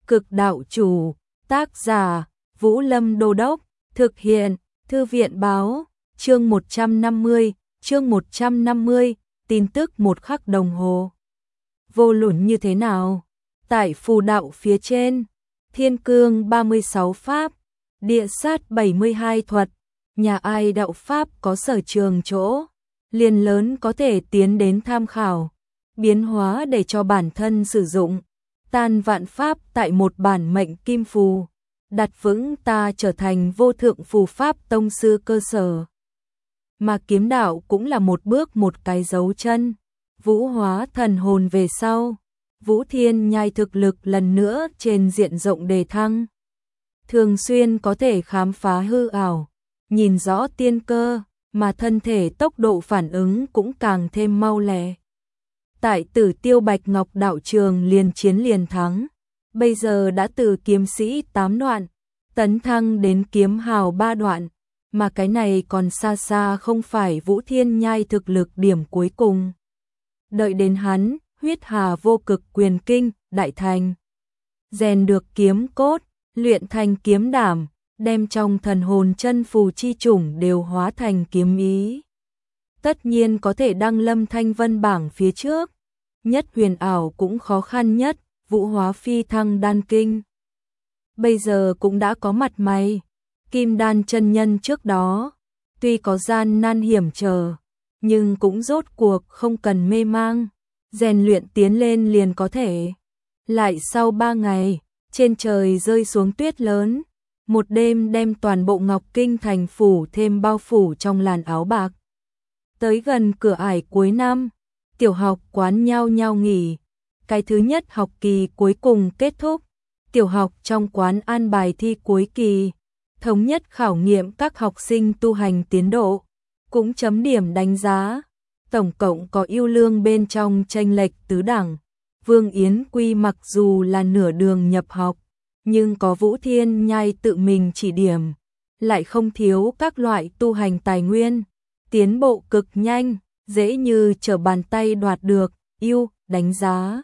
Cực đạo chủ, tác giả, Vũ Lâm Đô Đốc, thực hiện, Thư viện báo, chương 150, tin tức một khắc đồng hồ. Vô luận như thế nào? Tại phù đạo phía trên, thiên cương 36 pháp, địa sát 72 thuật, nhà ai đạo pháp có sở trường chỗ, liền lớn có thể tiến đến tham khảo, biến hóa để cho bản thân sử dụng. Tan vạn pháp tại một bản mệnh kim phù, đặt vững ta trở thành vô thượng phù pháp tông sư cơ sở. Mà kiếm đạo cũng là một bước một cái dấu chân. Vũ hóa thần hồn về sau, Vũ Thiên Nhai thực lực lần nữa trên diện rộng đề thăng. Thường xuyên có thể khám phá hư ảo, nhìn rõ tiên cơ, mà thân thể tốc độ phản ứng cũng càng thêm mau lẹ. Tại Tử Tiêu Bạch Ngọc đạo trường liền chiến liền thắng, bây giờ đã từ kiếm sĩ 8 đoạn, tấn thăng đến kiếm hào 3 đoạn, mà cái này còn xa xa không phải Vũ Thiên Nhai thực lực điểm cuối cùng. Đợi đến hắn, huyết hà vô cực quyền kinh, đại thành. Rèn được kiếm cốt, luyện thành kiếm đảm, đem trong thần hồn chân phù chi chủng đều hóa thành kiếm ý. Tất nhiên có thể đăng lâm thanh vân bảng phía trước. Nhất huyền ảo cũng khó khăn nhất, vũ hóa phi thăng đan kinh. Bây giờ cũng đã có mặt mày. Kim đan chân nhân trước đó, tuy có gian nan hiểm trở, nhưng cũng rốt cuộc không cần mê mang, rèn luyện tiến lên liền có thể. Lại sau 3 ngày, trên trời rơi xuống tuyết lớn, một đêm đem toàn bộ Ngọc Kinh thành phủ thêm bao phủ trong làn áo bạc. Tới gần cửa ải cuối năm, tiểu học quán nhao nhao nghỉ, cái thứ nhất học kỳ cuối cùng kết thúc, tiểu học trong quán an bài thi cuối kỳ, thống nhất khảo nghiệm các học sinh tu hành tiến độ, cũng chấm điểm đánh giá, tổng cộng có ưu lương bên trong chênh lệch tứ đẳng. Vương Yến Quy mặc dù là nửa đường nhập học, nhưng có Vũ Thiên Nhai tự mình chỉ điểm, lại không thiếu các loại tu hành tài nguyên, tiến bộ cực nhanh, dễ như trở bàn tay đoạt được ưu đánh giá.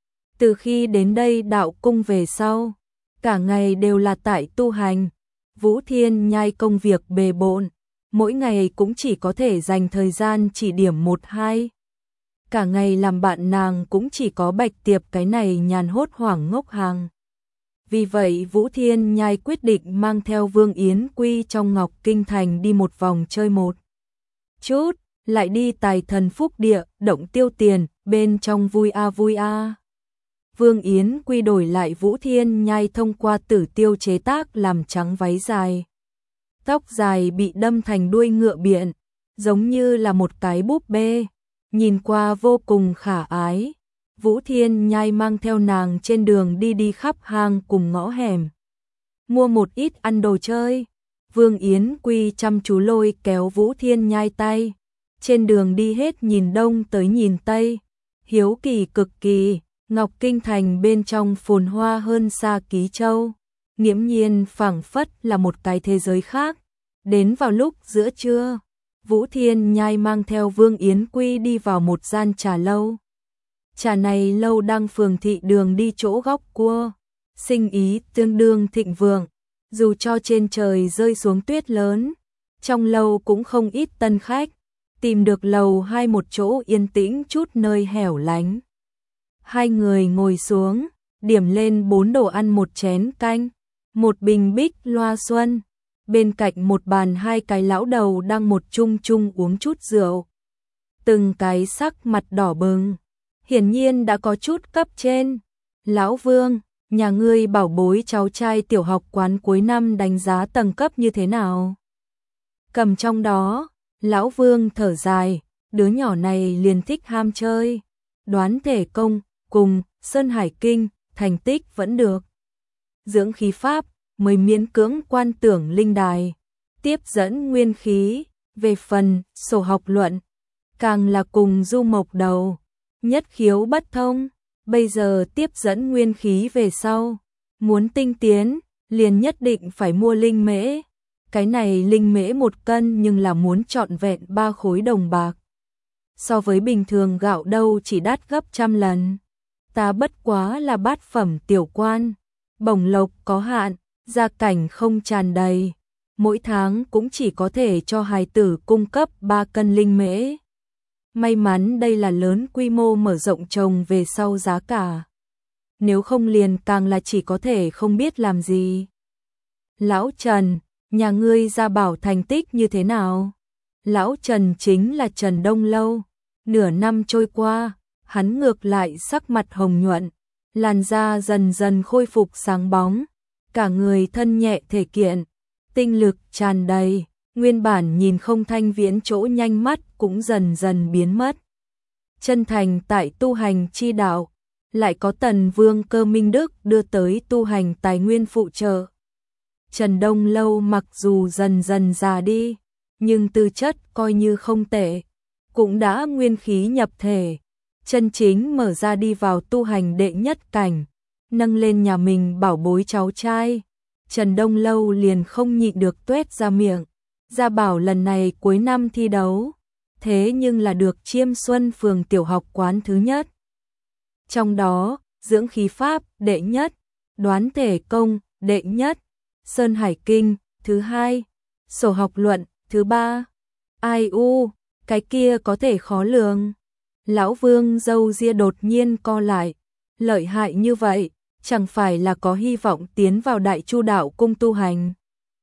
Từ khi đến đây đạo cung về sau, cả ngày đều là tại tu hành. Vũ Thiên Nhai công việc bề bộn, mỗi ngày cũng chỉ có thể dành thời gian chỉ điểm 1-2. Cả ngày làm bạn nàng cũng chỉ có Bạch Tiệp cái này nhàn hốt hoảng ngốc hàng. Vì vậy Vũ Thiên Nhai quyết định mang theo Vương Yến Quy trong Ngọc Kinh thành đi một vòng chơi một chút, lại đi Tài Thần Phúc Địa, Động Tiêu Tiền, bên trong vui a vui a. Vương Yến Quy đổi lại Vũ Thiên Nhai thông qua Tử Tiêu chế tác làm trắng váy dài. Tóc dài bị đâm thành đuôi ngựa biện, giống như là một cái búp bê, nhìn qua vô cùng khả ái. Vũ Thiên Nhai mang theo nàng trên đường đi khắp hang cùng ngõ hẻm, mua một ít ăn đồ chơi. Vương Yến Quy chăm chú lôi kéo Vũ Thiên Nhai tay, trên đường đi hết nhìn đông tới nhìn tây, hiếu kỳ cực kỳ. Ngọc Kinh thành bên trong phồn hoa hơn xa Ký Châu, nghiễm nhiên phảng phất là một cái thế giới khác. Đến vào lúc giữa trưa, Vũ Thiên Nhai mang theo Vương Yến Quy đi vào một gian trà lâu. Trà này lâu đang phường thị đường đi chỗ góc cua, sinh ý tương đương thịnh vượng, dù cho trên trời rơi xuống tuyết lớn, trong lâu cũng không ít tân khách, tìm được lầu 2 một chỗ yên tĩnh chút nơi hẻo lánh. Hai người ngồi xuống, điểm lên 4 đồ ăn, một chén canh, một bình bích loa xuân. Bên cạnh một bàn 2 cái lão đầu đang một chung chung uống chút rượu. Từng cái sắc mặt đỏ bừng, hiển nhiên đã có chút cấp trên. Lão Vương, nhà ngươi bảo bối cháu trai tiểu học quán cuối năm đánh giá tầng cấp như thế nào? Cầm trong đó, Lão Vương thở dài, đứa nhỏ này liền thích ham chơi, đoán thể công cùng Sơn Hải Kinh, thành tích vẫn được. Dưỡng khí pháp, mới miễn cưỡng quan tưởng linh đài, tiếp dẫn nguyên khí, về phần sổ học luận, càng là cùng Du Mộc đầu, nhất khiếu bất thông, bây giờ tiếp dẫn nguyên khí về sau, muốn tinh tiến, liền nhất định phải mua linh mễ. Cái này linh mễ 1 cân nhưng là muốn trọn vẹn 3 khối đồng bạc. So với bình thường gạo đâu chỉ đắt gấp trăm lần. Ta bất quá là bát phẩm tiểu quan, bổng lộc có hạn, gia cảnh không tràn đầy, mỗi tháng cũng chỉ có thể cho hài tử cung cấp 3 cân linh mễ. May mắn đây là lớn quy mô mở rộng trồng về sau giá cả. Nếu không liền càng là chỉ có thể không biết làm gì. Lão Trần, nhà ngươi Gia Bảo thành tích như thế nào? Lão Trần chính là Trần Đông Lâu. Nửa năm trôi qua, hắn ngược lại sắc mặt hồng nhuận, làn da dần dần khôi phục sáng bóng, cả người thân nhẹ thể kiện, tinh lực tràn đầy, nguyên bản nhìn không thanh viễn chỗ nhanh mắt cũng dần dần biến mất. Chân thành tại tu hành chi đạo, lại có Tần Vương Cơ Minh Đức đưa tới tu hành tài nguyên phụ trợ. Trần Đông Lâu mặc dù dần dần già đi, nhưng tư chất coi như không tệ, cũng đã nguyên khí nhập thể, chân chính mở ra đi vào tu hành đệ nhất cảnh, nâng lên nhà mình bảo bối cháu trai. Trần Đông Lâu liền không nhịn được tuét ra miệng, Gia Bảo lần này cuối năm thi đấu, thế nhưng là được Chiêm Xuân phường tiểu học quán thứ nhất. Trong đó, dưỡng khí pháp đệ nhất, đoán thể công đệ nhất, Sơn Hải Kinh thứ hai, sổ học luận thứ ba. Ai u, cái kia có thể khó lường. Lão Vương râu ria đột nhiên co lại, lợi hại như vậy, chẳng phải là có hy vọng tiến vào Đại Chu Đạo cung tu hành.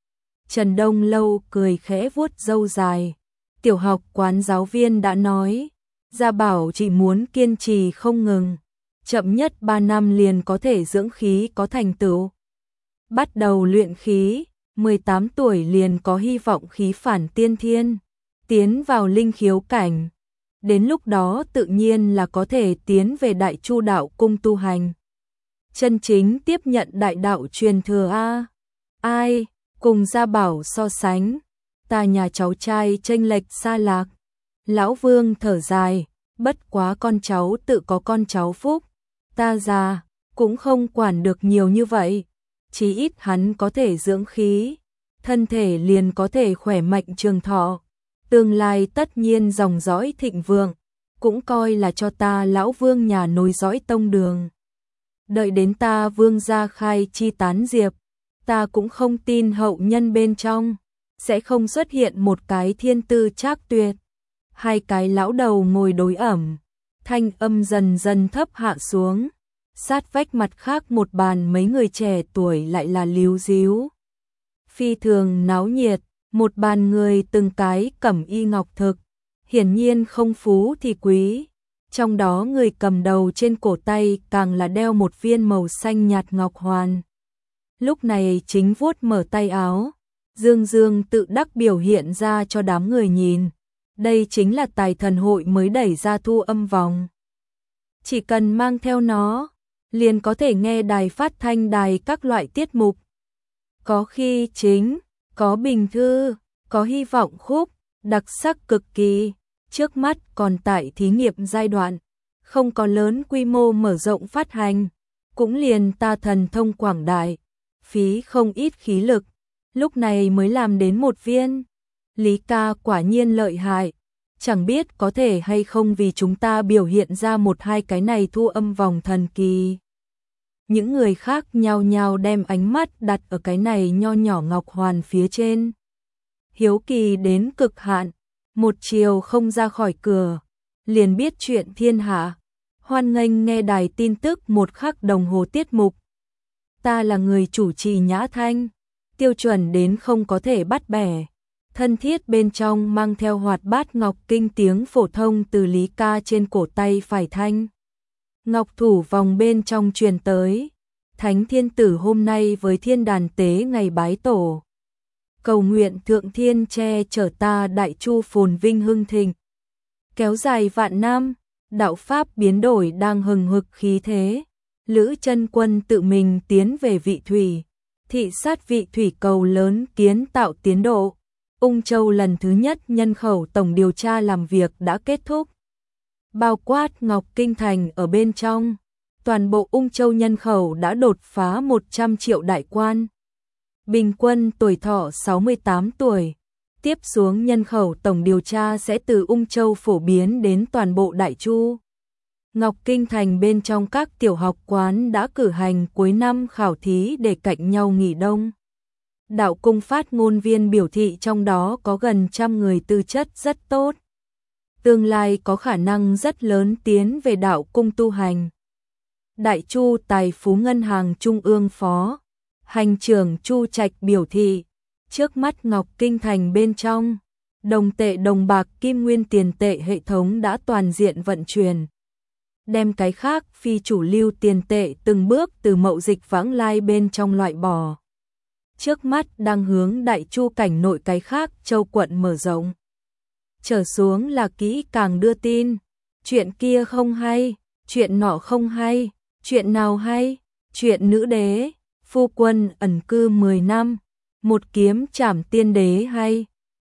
Trần Đông Lâu cười khẽ vuốt râu dài, tiểu học quán giáo viên đã nói, Gia Bảo chỉ muốn kiên trì không ngừng, chậm nhất 3 năm liền có thể dưỡng khí có thành tựu. Bắt đầu luyện khí, 18 tuổi liền có hy vọng khí phản tiên thiên, tiến vào linh khiếu cảnh. Đến lúc đó tự nhiên là có thể tiến về Đại Chu Đạo cung tu hành. Chân chính tiếp nhận đại đạo truyền thừa a. Ai, cùng Gia Bảo so sánh, ta nhà cháu trai chênh lệch xa lạc. Lão Vương thở dài, bất quá con cháu tự có con cháu phúc, ta già, cũng không quản được nhiều như vậy. Chí ít hắn có thể dưỡng khí, thân thể liền có thể khỏe mạnh trường thọ, tương lai tất nhiên dòng dõi thịnh vượng, cũng coi là cho ta lão Vương nhà nối dõi tông đường. Đợi đến ta Vương gia khai chi tán diệp, ta cũng không tin hậu nhân bên trong sẽ không xuất hiện một cái thiên tư trác tuyệt. Hai cái lão đầu ngồi đối ẩm, thanh âm dần dần thấp hạ xuống. Sát vách mặt khác một bàn mấy người trẻ tuổi lại là líu díu. Phi thường náo nhiệt, một bàn người từng cái cẩm y ngọc thực, hiển nhiên không phú thì quý. Trong đó người cầm đầu trên cổ tay càng là đeo một viên màu xanh nhạt ngọc hoàn. Lúc này chính vuốt mở tay áo, dương dương tự đắc biểu hiện ra cho đám người nhìn. Đây chính là tài thần hội mới đẩy ra thu âm vòng. Chỉ cần mang theo nó, liền có thể nghe đài phát thanh đài các loại tiết mục. Có khi chính, có bình thư, có hy vọng khúc, đặc sắc cực kỳ. Trước mắt còn tại thí nghiệm giai đoạn, không có lớn quy mô mở rộng phát hành, cũng liền ta thần thông quảng đại, phí không ít khí lực, lúc này mới làm đến một viên. Lý ca quả nhiên lợi hại, chẳng biết có thể hay không vì chúng ta biểu hiện ra một hai cái này thu âm vòng thần kỳ. Những người khác nhao nhao đem ánh mắt đặt ở cái này nho nhỏ ngọc hoàn phía trên. Hiếu kỳ đến cực hạn, một chiều không ra khỏi cửa, liền biết chuyện thiên hạ. Hoan nghênh nghe đài tin tức một khắc đồng hồ tiết mục. Ta là người chủ trì Nhã Thanh, tiêu chuẩn đến không có thể bắt bẻ. Thân thiết bên trong mang theo hoạt bát ngọc kinh tiếng phổ thông từ Lý ca trên cổ tay phải thanh. Ngọc thủ vòng bên trong truyền tới, Thánh Thiên Tử hôm nay với thiên đàn tế ngày bái tổ. Cầu nguyện thượng thiên che chở ta Đại Chu phồn vinh hưng thịnh. Kéo dài vạn năm, đạo pháp biến đổi đang hừng hực khí thế. Lữ Chân Quân tự mình tiến về Vị Thủy, thị sát Vị Thủy cầu lớn kiến tạo tiến độ. Ung Châu lần thứ nhất nhân khẩu tổng điều tra làm việc đã kết thúc. Bao quát Ngọc Kinh Thành ở bên trong, toàn bộ Ung Châu nhân khẩu đã đột phá 100 triệu đại quan. Bình quân tuổi thọ 68 tuổi. Tiếp xuống nhân khẩu tổng điều tra sẽ từ Ung Châu phổ biến đến toàn bộ Đại Chu. Ngọc Kinh Thành bên trong các tiểu học quán đã cử hành cuối năm khảo thí để cạnh nhau nghỉ đông. Đạo cung phát ngôn viên biểu thị trong đó có gần 100 người tư chất rất tốt. Tương lai có khả năng rất lớn tiến về đạo cung tu hành. Đại Chu Tài phú Ngân hàng Trung ương Phó Hành trưởng Chu Trạch biểu thị, trước mắt Ngọc Kinh Thành bên trong, đồng tệ đồng bạc kim nguyên tiền tệ hệ thống đã toàn diện vận chuyển. Đem cái khác phi chủ lưu tiền tệ từng bước từ mậu dịch vãng lai bên trong loại bỏ. Trước mắt đang hướng Đại Chu cảnh nội cái khác châu quận mở rộng. Trở xuống là kỹ càng đưa tin, chuyện kia không hay, chuyện nọ không hay, chuyện nào hay, chuyện nữ đế, phu quân ẩn cư 10 năm, một kiếm trảm tiên đế hay.